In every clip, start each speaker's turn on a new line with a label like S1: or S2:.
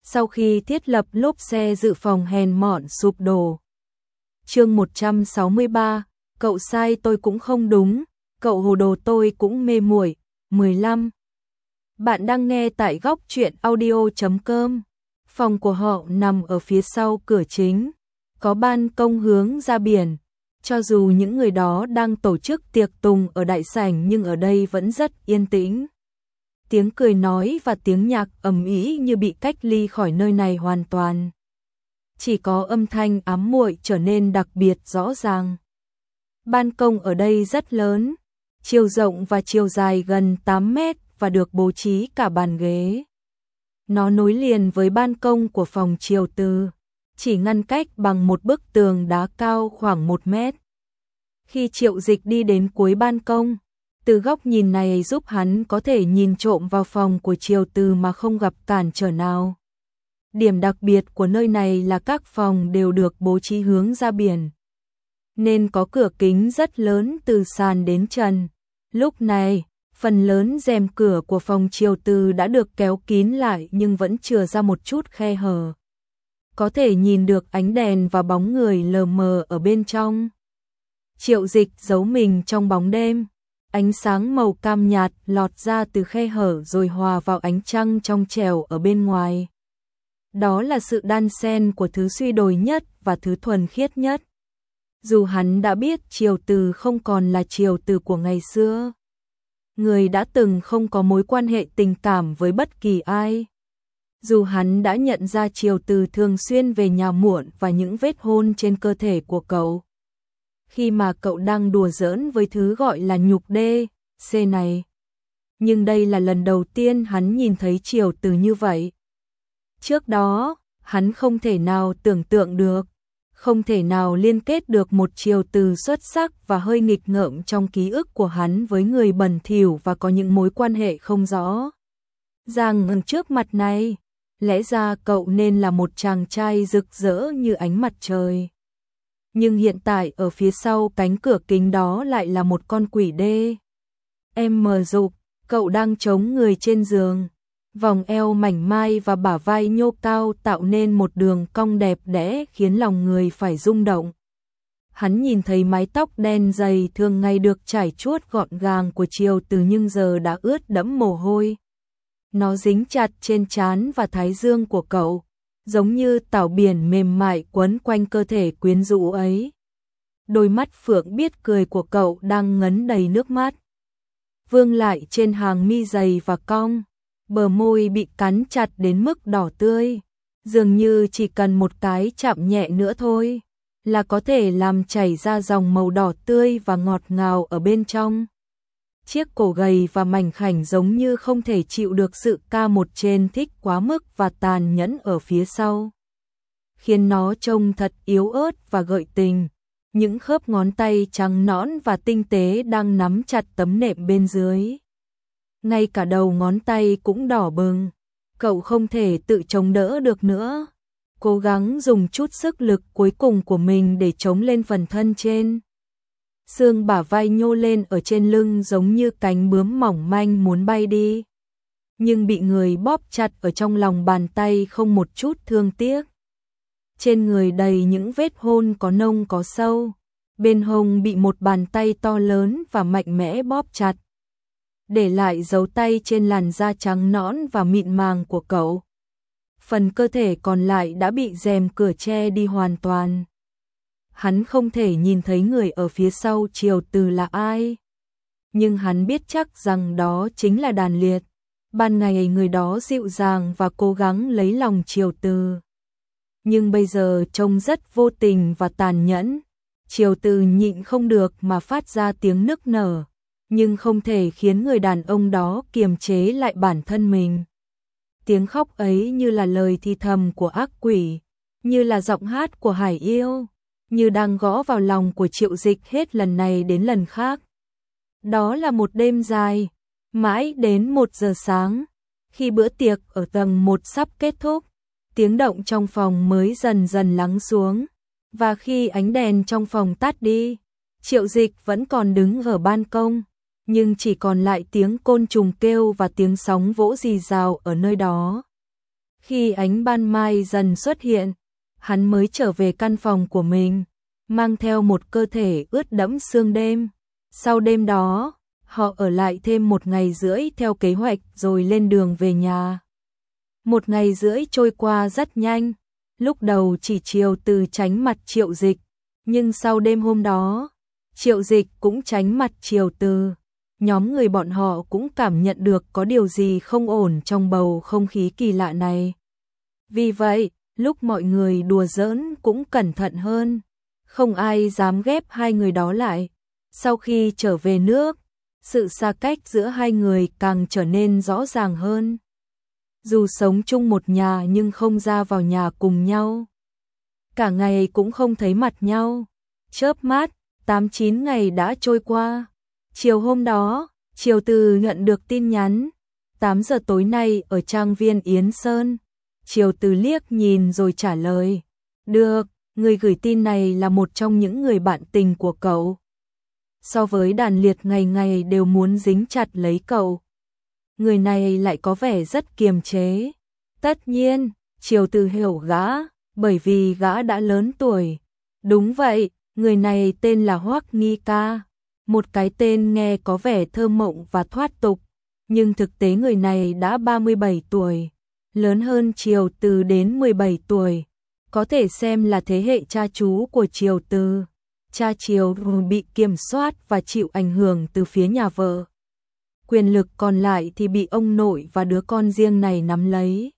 S1: sau khi thiết lập lốp xe dự phòng hèn mọn sụp đổ. Chương 163, cậu sai tôi cũng không đúng, cậu hồ đồ tôi cũng mê muội. 15. Bạn đang nghe tại góc truyện audio.com. Phòng của họ nằm ở phía sau cửa chính, có ban công hướng ra biển. Cho dù những người đó đang tổ chức tiệc tùng ở đại sảnh nhưng ở đây vẫn rất yên tĩnh. Tiếng cười nói và tiếng nhạc ầm ĩ như bị cách ly khỏi nơi này hoàn toàn. Chỉ có âm thanh ám muội trở nên đặc biệt rõ ràng. Ban công ở đây rất lớn, chiều rộng và chiều dài gần 8 mét và được bố trí cả bàn ghế. Nó nối liền với ban công của phòng Triều Từ, chỉ ngăn cách bằng một bức tường đá cao khoảng 1 mét. Khi Triệu Dịch đi đến cuối ban công, từ góc nhìn này giúp hắn có thể nhìn trộm vào phòng của Triều Từ mà không gặp cản trở nào. Điểm đặc biệt của nơi này là các phòng đều được bố trí hướng ra biển, nên có cửa kính rất lớn từ sàn đến trần. Lúc này, phần lớn rèm cửa của phòng Triều Từ đã được kéo kín lại nhưng vẫn chừa ra một chút khe hở. Có thể nhìn được ánh đèn và bóng người lờ mờ ở bên trong. Triệu Dịch giấu mình trong bóng đêm. Ánh sáng màu cam nhạt lọt ra từ khe hở rồi hòa vào ánh trăng trong trẻo ở bên ngoài. Đó là sự đan xen của thứ suy đồi nhất và thứ thuần khiết nhất. Dù hắn đã biết Triều Từ không còn là Triều Từ của ngày xưa, người đã từng không có mối quan hệ tình cảm với bất kỳ ai. Dù hắn đã nhận ra Triều Từ thường xuyên về nhà muộn và những vết hôn trên cơ thể của cậu, khi mà cậu đang đùa giỡn với thứ gọi là nhục đê, C này. Nhưng đây là lần đầu tiên hắn nhìn thấy Triều Từ như vậy. Trước đó, hắn không thể nào tưởng tượng được, không thể nào liên kết được một Triều Từ xuất sắc và hơi nghịch ngợm trong ký ức của hắn với người bẩn thỉu và có những mối quan hệ không rõ ràng trước mặt này. Lẽ ra cậu nên là một chàng trai rực rỡ như ánh mặt trời. Nhưng hiện tại ở phía sau cánh cửa kính đó lại là một con quỷ đê. Em mờ dục, cậu đang chống người trên giường. Vòng eo mảnh mai và bả vai nhô cao tạo nên một đường cong đẹp đẽ khiến lòng người phải rung động. Hắn nhìn thấy mái tóc đen dày thường ngày được trải chuốt gọn gàng của Triều Từ nhưng giờ đã ướt đẫm mồ hôi. Nó dính chặt trên trán và thái dương của cậu, giống như tảo biển mềm mại quấn quanh cơ thể quyến rũ ấy. Đôi mắt phượng biết cười của cậu đang ngấn đầy nước mắt, vương lại trên hàng mi dày và cong. Bờ môi bị cắn chặt đến mức đỏ tươi, dường như chỉ cần một cái chạm nhẹ nữa thôi là có thể làm chảy ra dòng màu đỏ tươi và ngọt ngào ở bên trong. Chiếc cổ gầy và mảnh khảnh giống như không thể chịu được sự ca một trên thích quá mức và tàn nhẫn ở phía sau, khiến nó trông thật yếu ớt và gợi tình. Những khớp ngón tay trắng nõn và tinh tế đang nắm chặt tấm nệm bên dưới. Ngay cả đầu ngón tay cũng đỏ bừng. Cậu không thể tự chống đỡ được nữa, cố gắng dùng chút sức lực cuối cùng của mình để chống lên phần thân trên. Xương bả vai nhô lên ở trên lưng giống như cánh bướm mỏng manh muốn bay đi, nhưng bị người bóp chặt ở trong lòng bàn tay không một chút thương tiếc. Trên người đầy những vết hôn có nông có sâu, bên hông bị một bàn tay to lớn và mạnh mẽ bóp chặt, để lại dấu tay trên làn da trắng nõn và mịn màng của cậu. Phần cơ thể còn lại đã bị rèm cửa che đi hoàn toàn. Hắn không thể nhìn thấy người ở phía sau Triều Từ là ai, nhưng hắn biết chắc rằng đó chính là Đàn Liệt. Ban ngày người đó dịu dàng và cố gắng lấy lòng Triều Từ, nhưng bây giờ trông rất vô tình và tàn nhẫn. Triều Từ nhịn không được mà phát ra tiếng nức nở, nhưng không thể khiến người đàn ông đó kiềm chế lại bản thân mình. Tiếng khóc ấy như là lời thì thầm của ác quỷ, như là giọng hát của hải yêu, như đang gõ vào lòng của Triệu Dịch hết lần này đến lần khác. Đó là một đêm dài, mãi đến 1 giờ sáng, khi bữa tiệc ở tầng 1 sắp kết thúc, tiếng động trong phòng mới dần dần lắng xuống, và khi ánh đèn trong phòng tắt đi, Triệu Dịch vẫn còn đứng ở ban công, nhưng chỉ còn lại tiếng côn trùng kêu và tiếng sóng vỗ rì rào ở nơi đó. Khi ánh ban mai dần xuất hiện, hắn mới trở về căn phòng của mình, mang theo một cơ thể ướt đẫm sương đêm. Sau đêm đó, họ ở lại thêm 1 ngày rưỡi theo kế hoạch rồi lên đường về nhà. 1 ngày rưỡi trôi qua rất nhanh, lúc đầu chỉ Triều Từ tránh mặt Triệu Dịch, nhưng sau đêm hôm đó, Triệu Dịch cũng tránh mặt Triều Từ. Nhóm người bọn họ cũng cảm nhận được có điều gì không ổn trong bầu không khí kỳ lạ này. Vì vậy, lúc mọi người đùa giỡn cũng cẩn thận hơn, không ai dám ghép hai người đó lại. Sau khi trở về nước, sự xa cách giữa hai người càng trở nên rõ ràng hơn. Dù sống chung một nhà nhưng không ra vào nhà cùng nhau. Cả ngày cũng không thấy mặt nhau. Chớp mắt, 8-9 ngày đã trôi qua. Chiều hôm đó, Triều Từ nhận được tin nhắn. 8 giờ tối nay ở trang viên Yến Sơn. Triều Từ liếc nhìn rồi trả lời. Được, người gửi tin này là một trong những người bạn tình của cậu. So với Đàn Liệt ngày ngày đều muốn dính chặt lấy cậu, người này lại có vẻ rất kiềm chế. Tất nhiên, Triều Từ hiểu gã, bởi vì gã đã lớn tuổi. Đúng vậy, người này tên là Hoắc Nghi Ca. Một cái tên nghe có vẻ thơ mộng và thoát tục, nhưng thực tế người này đã 37 tuổi, lớn hơn Triều Từ đến 17 tuổi, có thể xem là thế hệ cha chú của Triều Từ. Cha Triều bị kiểm soát và chịu ảnh hưởng từ phía nhà vợ. Quyền lực còn lại thì bị ông nội và đứa con riêng này nắm lấy.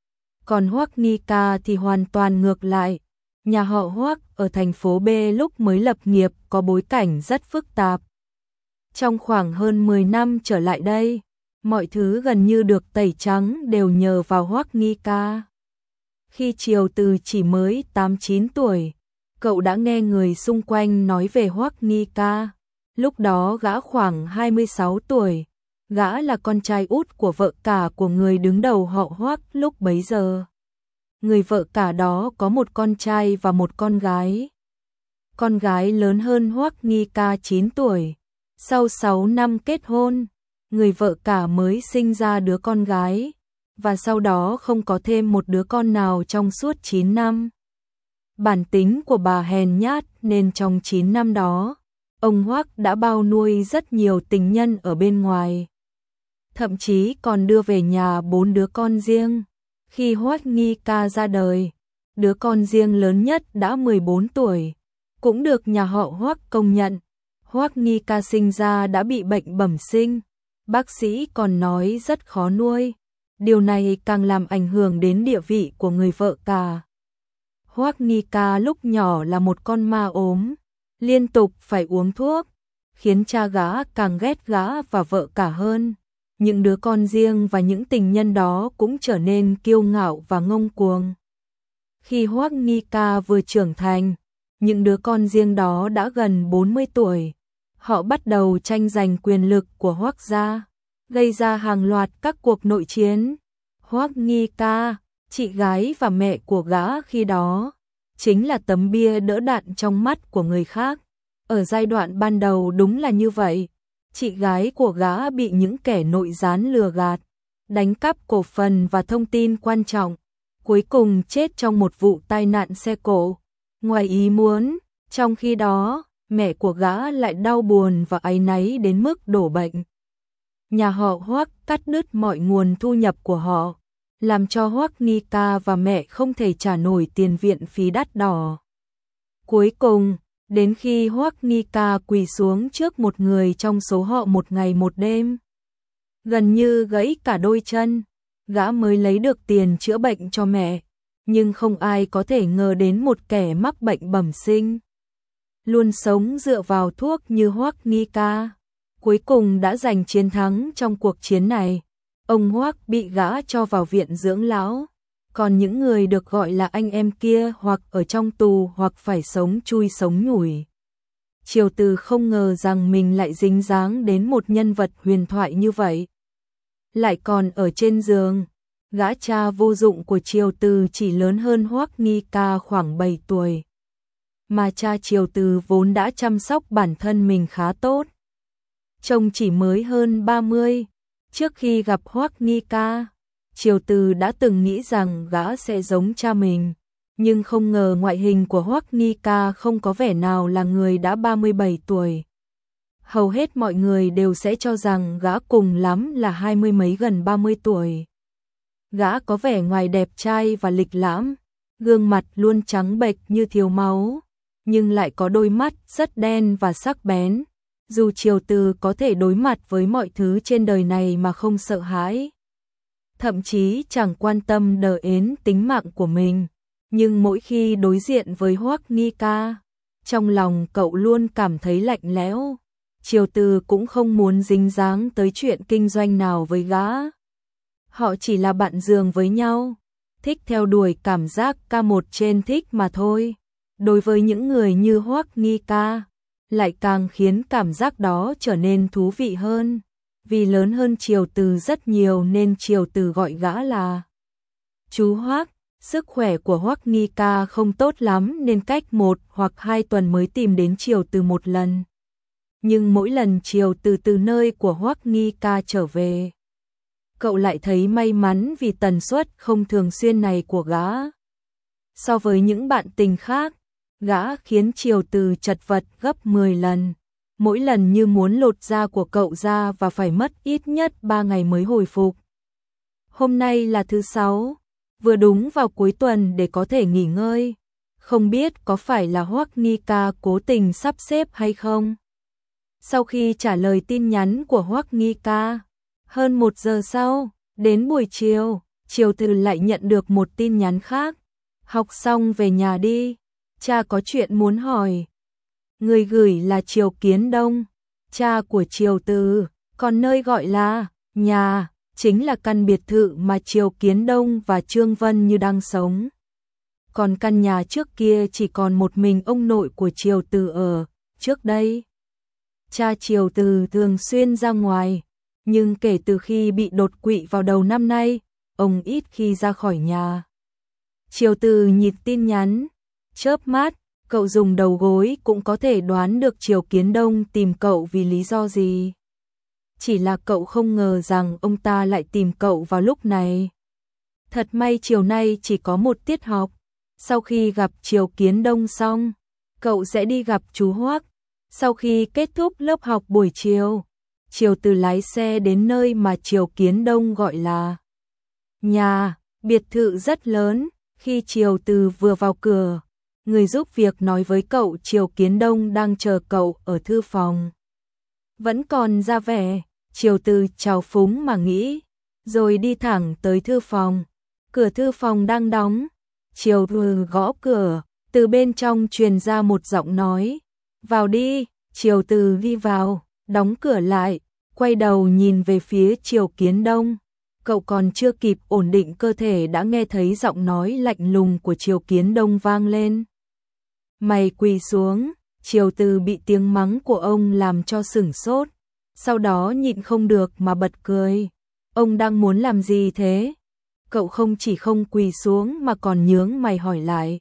S1: Còn Hoắc Nghi Ca thì hoàn toàn ngược lại. Nhà họ Hoắc ở thành phố B lúc mới lập nghiệp có bối cảnh rất phức tạp. Trong khoảng hơn 10 năm trở lại đây, mọi thứ gần như được tẩy trắng đều nhờ vào Hoắc Nghi Ca. Khi Triều Từ chỉ mới 8-9 tuổi, cậu đã nghe người xung quanh nói về Hoắc Nghi Ca. Lúc đó gã khoảng 26 tuổi, gã là con trai út của vợ cả của người đứng đầu họ Hoắc lúc bấy giờ. Người vợ cả đó có một con trai và một con gái. Con gái lớn hơn Hoắc Nghi Ca 9 tuổi. Sau 6 năm kết hôn, người vợ cả mới sinh ra đứa con gái, và sau đó không có thêm một đứa con nào trong suốt 9 năm. Bản tính của bà hèn nhát nên trong 9 năm đó, ông Hoắc đã bao nuôi rất nhiều tình nhân ở bên ngoài. Thậm chí còn đưa về nhà 4 đứa con riêng. Khi Hoắc Nghi Ca ra đời, đứa con riêng lớn nhất đã 14 tuổi, cũng được nhà họ Hoắc công nhận. Hoắc Nghi Ca sinh ra đã bị bệnh bẩm sinh, bác sĩ còn nói rất khó nuôi. Điều này càng làm ảnh hưởng đến địa vị của người vợ cả. Hoắc Nghi Ca lúc nhỏ là một con ma ốm, liên tục phải uống thuốc, khiến cha gã càng ghét gã và vợ cả hơn. Những đứa con riêng và những tình nhân đó cũng trở nên kiêu ngạo và ngông cuồng. Khi Hoắc Nghi Ca vừa trưởng thành, những đứa con riêng đó đã gần 40 tuổi. Họ bắt đầu tranh giành quyền lực của Hoắc gia, gây ra hàng loạt các cuộc nội chiến. Hoắc Nghi Ca, chị gái và mẹ của gã khi đó, chính là tấm bia đỡ đạn trong mắt của người khác. Ở giai đoạn ban đầu đúng là như vậy. Chị gái của gã bị những kẻ nội gián lừa gạt, đánh cắp cổ phần và thông tin quan trọng, cuối cùng chết trong một vụ tai nạn xe cộ. Ngoài ý muốn, trong khi đó, mẹ của gã lại đau buồn và áy náy đến mức đổ bệnh. Nhà họ Hoắc cắt đứt mọi nguồn thu nhập của họ, làm cho Hoắc Nghi Ca và mẹ không thể trả nổi tiền viện phí đắt đỏ. Cuối cùng, đến khi Hoắc Nghi Ca quỳ xuống trước một người trong số họ một ngày một đêm, gần như gãy cả đôi chân, gã mới lấy được tiền chữa bệnh cho mẹ. Nhưng không ai có thể ngờ đến một kẻ mắc bệnh bẩm sinh, luôn sống dựa vào thuốc như Hoắc Nghi Ca, cuối cùng đã giành chiến thắng trong cuộc chiến này. Ông Hoắc bị gã cho vào viện dưỡng lão, còn những người được gọi là anh em kia hoặc ở trong tù hoặc phải sống chui sống nhủi. Triều Từ không ngờ rằng mình lại dính dáng đến một nhân vật huyền thoại như vậy. Lại còn ở trên giường, gã cha vô dụng của Triều Từ chỉ lớn hơn Hoắc Nghi Ca khoảng 7 tuổi. Mà cha Triều Từ vốn đã chăm sóc bản thân mình khá tốt. Trông chỉ mới hơn 30, trước khi gặp Hoắc Nghi Ca, Triều Từ đã từng nghĩ rằng gã sẽ giống cha mình, nhưng không ngờ ngoại hình của Hoắc Nghi Ca không có vẻ nào là người đã 37 tuổi. Hầu hết mọi người đều sẽ cho rằng gã cùng lắm là 20 mấy gần 30 tuổi. Gã có vẻ ngoài đẹp trai và lịch lãm, gương mặt luôn trắng bệch như thiếu máu, nhưng lại có đôi mắt rất đen và sắc bén. Dù Triều Từ có thể đối mặt với mọi thứ trên đời này mà không sợ hãi, thậm chí chẳng quan tâm đến tính mạng của mình, nhưng mỗi khi đối diện với Hoắc Nghi Ca, trong lòng cậu luôn cảm thấy lạnh lẽo. Triều Từ cũng không muốn dính dáng tới chuyện kinh doanh nào với gã. Họ chỉ là bạn giường với nhau, thích theo đuổi cảm giác ca một trên thích mà thôi. Đối với những người như Hoắc Nghi Ca, lại càng khiến cảm giác đó trở nên thú vị hơn. Vì lớn hơn Triều Từ rất nhiều nên Triều Từ gọi gã là chú Hoắc. Sức khỏe của Hoắc Nghi Ca không tốt lắm nên cách 1 hoặc 2 tuần mới tìm đến Triều Từ một lần. Nhưng mỗi lần Triều Từ từ nơi của Hoắc Nghi Ca trở về, cậu lại thấy may mắn vì tần suất không thường xuyên này của gã. So với những bạn tình khác, gã khiến Triều Từ chật vật gấp 10 lần. Mỗi lần như muốn lột da của cậu ra và phải mất ít nhất 3 ngày mới hồi phục. Hôm nay là thứ 6, vừa đúng vào cuối tuần để có thể nghỉ ngơi. Không biết có phải là Hoắc Nghi Ca cố tình sắp xếp hay không? Sau khi trả lời tin nhắn của Hoắc Nghi Ca, hơn 1 giờ sau, đến buổi chiều, Triều Từ lại nhận được một tin nhắn khác. Học xong về nhà đi, cha có chuyện muốn hỏi. Người gửi là Triều Kiến Đông, cha của Triều Từ, còn nơi gọi là nhà chính là căn biệt thự mà Triều Kiến Đông và Trương Vân Như đang sống. Còn căn nhà trước kia chỉ còn một mình ông nội của Triều Từ ở. Trước đây, cha Triều Từ thường xuyên ra ngoài, nhưng kể từ khi bị đột quỵ vào đầu năm nay, ông ít khi ra khỏi nhà. Triều Từ nhìn tin nhắn, chớp mắt, cậu dùng đầu gối cũng có thể đoán được Triều Kiến Đông tìm cậu vì lý do gì. Chỉ là cậu không ngờ rằng ông ta lại tìm cậu vào lúc này. Thật may chiều nay chỉ có một tiết học. Sau khi gặp Triều Kiến Đông xong, cậu sẽ đi gặp chú Hoắc. Sau khi kết thúc lớp học buổi chiều, Triều Từ lái xe đến nơi mà Triều Kiến Đông gọi là nhà, biệt thự rất lớn. Khi Triều Từ vừa vào cửa, người giúp việc nói với cậu Triều Kiến Đông đang chờ cậu ở thư phòng. Vẫn còn ra vẻ, Triều Từ trào phúng mà nghĩ, rồi đi thẳng tới thư phòng. Cửa thư phòng đang đóng, Triều Từ gõ cửa, từ bên trong truyền ra một giọng nói, vào đi. Triều Từ đi vào, đóng cửa lại, quay đầu nhìn về phía Triều Kiến Đông. Cậu còn chưa kịp ổn định cơ thể đã nghe thấy giọng nói lạnh lùng của Triều Kiến Đông vang lên. Mày quỳ xuống. Triều Từ bị tiếng mắng của ông làm cho sửng sốt, sau đó nhịn không được mà bật cười. Ông đang muốn làm gì thế? Cậu không chỉ không quỳ xuống mà còn nhướng mày hỏi lại.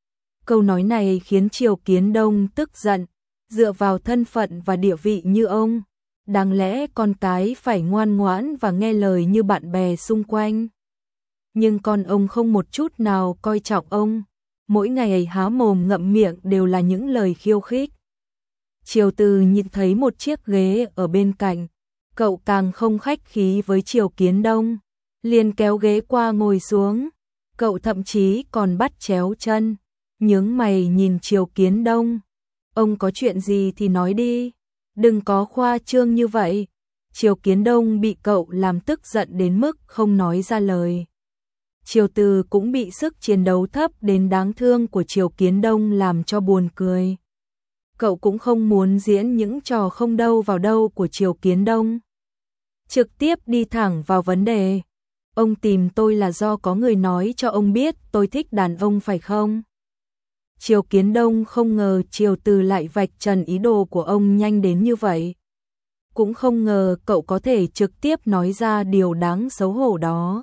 S1: Câu nói này khiến Triều Kiến Đông tức giận, dựa vào thân phận và địa vị như ông, đáng lẽ con cái phải ngoan ngoãn và nghe lời như bạn bè xung quanh. Nhưng con ông không một chút nào coi trọng ông, mỗi ngày há mồm ngậm miệng đều là những lời khiêu khích. Triều Từ nhìn thấy một chiếc ghế ở bên cạnh, cậu càng không khách khí với Triều Kiến Đông, liền kéo ghế qua ngồi xuống. Cậu thậm chí còn bắt chéo chân, nhướng mày nhìn Triều Kiến Đông. Ông có chuyện gì thì nói đi, đừng có khoa trương như vậy. Triều Kiến Đông bị cậu làm tức giận đến mức không nói ra lời. Triều Từ cũng bị sức chiến đấu thấp đến đáng thương của Triều Kiến Đông làm cho buồn cười. Cậu cũng không muốn diễn những trò không đâu vào đâu của Triều Kiến Đông. Trực tiếp đi thẳng vào vấn đề. Ông tìm tôi là do có người nói cho ông biết tôi thích đàn ông phải không? Triều Kiến Đông không ngờ Triều Từ lại vạch trần ý đồ của ông nhanh đến như vậy. Cũng không ngờ cậu có thể trực tiếp nói ra điều đáng xấu hổ đó.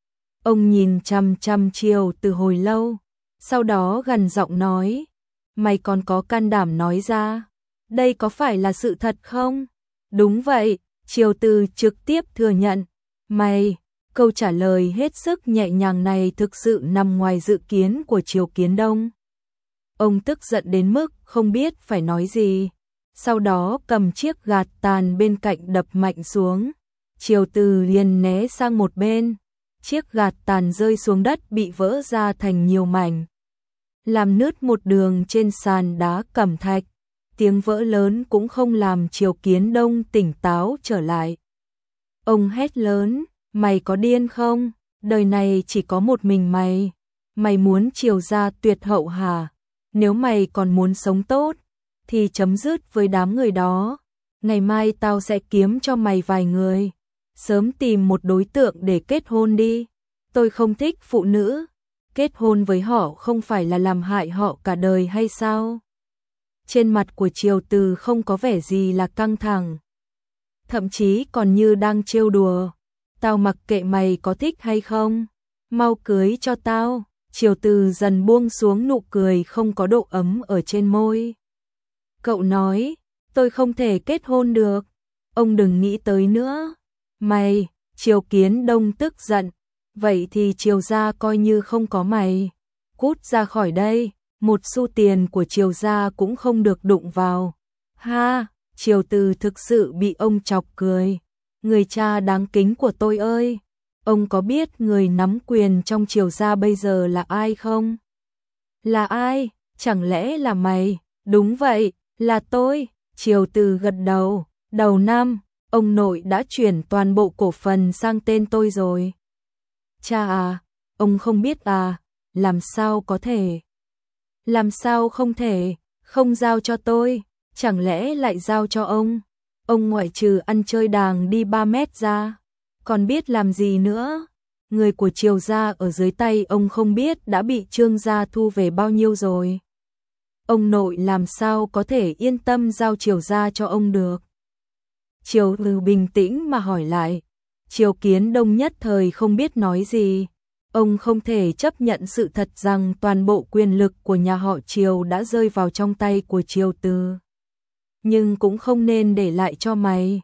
S1: Ông nhìn chằm chằm Triều Từ hồi lâu, sau đó gằn giọng nói, mày còn có can đảm nói ra, đây có phải là sự thật không? Đúng vậy, Triều Từ trực tiếp thừa nhận, Câu trả lời hết sức nhẹ nhàng này thực sự nằm ngoài dự kiến của Triều Kiến Đông. Ông tức giận đến mức không biết phải nói gì, sau đó cầm chiếc gạt tàn bên cạnh đập mạnh xuống. Triều Từ liền né sang một bên, chiếc gạt tàn rơi xuống đất bị vỡ ra thành nhiều mảnh, làm nứt một đường trên sàn đá cẩm thạch. Tiếng vỡ lớn cũng không làm Triều Kiến Đông tỉnh táo trở lại. Ông hét lớn, mày có điên không? Đời này chỉ có một mình mày. Mày muốn Triều gia tuyệt hậu hả? Nếu mày còn muốn sống tốt, thì chấm dứt với đám người đó. Ngày mai tao sẽ kiếm cho mày vài người. Sớm tìm một đối tượng để kết hôn đi. Tôi không thích phụ nữ. Kết hôn với họ không phải là làm hại họ cả đời hay sao? Trên mặt của Triều Từ không có vẻ gì là căng thẳng, thậm chí còn như đang trêu đùa. Tao mặc kệ mày có thích hay không, mau cưới cho tao. Triều Từ dần buông xuống nụ cười không có độ ấm ở trên môi. Cậu nói, tôi không thể kết hôn được. Ông đừng nghĩ tới nữa. Mày, Triều Kiến Đông tức giận. Vậy thì Triều gia coi như không có mày. Cút ra khỏi đây, một xu tiền của Triều gia cũng không được đụng vào. Ha, Triều Từ thực sự bị ông chọc cười. Người cha đáng kính của tôi ơi, ông có biết người nắm quyền trong Triều gia bây giờ là ai không? Là ai? Chẳng lẽ là mày? Đúng vậy, là tôi. Triều Từ gật đầu. Đầu năm, ông nội đã chuyển toàn bộ cổ phần sang tên tôi rồi. Cha à, ông không biết à? Làm sao có thể? Làm sao không thể? Không giao cho tôi, chẳng lẽ lại giao cho ông? Ông ngoại trừ ăn chơi đàng đi 3 mét ra, còn biết làm gì nữa? Người của Triều gia ở dưới tay ông không biết đã bị Trương gia thu về bao nhiêu rồi. Ông nội làm sao có thể yên tâm giao Triều gia cho ông được? Triều Từ bình tĩnh mà hỏi lại. Triều Kiến Đông nhất thời không biết nói gì. Ông không thể chấp nhận sự thật rằng toàn bộ quyền lực của nhà họ Triều đã rơi vào trong tay của Triều Từ. Nhưng cũng không nên để lại cho mày.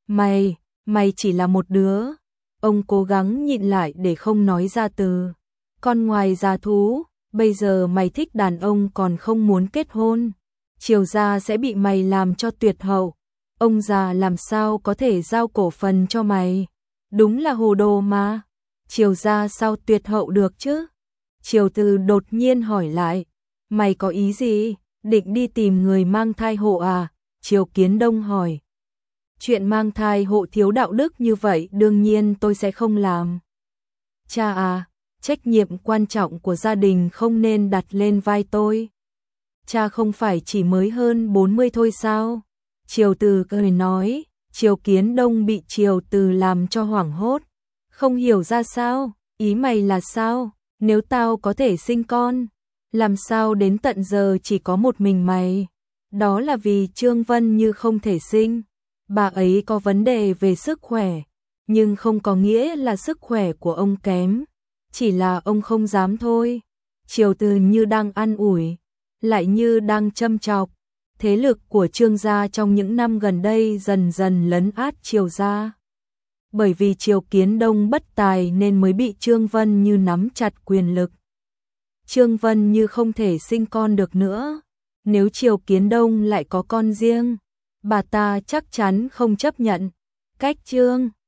S1: Mày chỉ là một đứa. Ông cố gắng nhịn lại để không nói ra từ. Con ngoài già thú, bây giờ mày thích đàn ông còn không muốn kết hôn. Triều gia sẽ bị mày làm cho tuyệt hậu. Ông già làm sao có thể giao cổ phần cho mày. Đúng là hồ đồ mà. Triều gia sao tuyệt hậu được chứ? Triều Từ đột nhiên hỏi lại. Mày có ý gì? Định đi tìm người mang thai hộ à? Triều Kiến Đông hỏi. Chuyện mang thai hộ thiếu đạo đức như vậy đương nhiên tôi sẽ không làm. Cha à, trách nhiệm quan trọng của gia đình không nên đặt lên vai tôi. Cha không phải chỉ mới hơn 40 thôi sao? Triều Từ cười nói. Triều Kiến Đông bị Triều Từ làm cho hoảng hốt. Không hiểu ra sao, ý mày là sao? Nếu tao có thể sinh con, làm sao đến tận giờ chỉ có một mình mày? Đó là vì Trương Vân Như không thể sinh. Bà ấy có vấn đề về sức khỏe, nhưng không có nghĩa là sức khỏe của ông kém. Chỉ là ông không dám thôi. Triều Từ như đang an ủi, lại như đang châm chọc. Thế lực của Trương gia trong những năm gần đây dần dần lấn át Triều gia. Bởi vì Triều Kiến Đông bất tài nên mới bị Trương Vân Như nắm chặt quyền lực. Trương Vân Như không thể sinh con được nữa. Nếu Triều Kiến Đông lại có con riêng, bà ta chắc chắn không chấp nhận. Cách Trương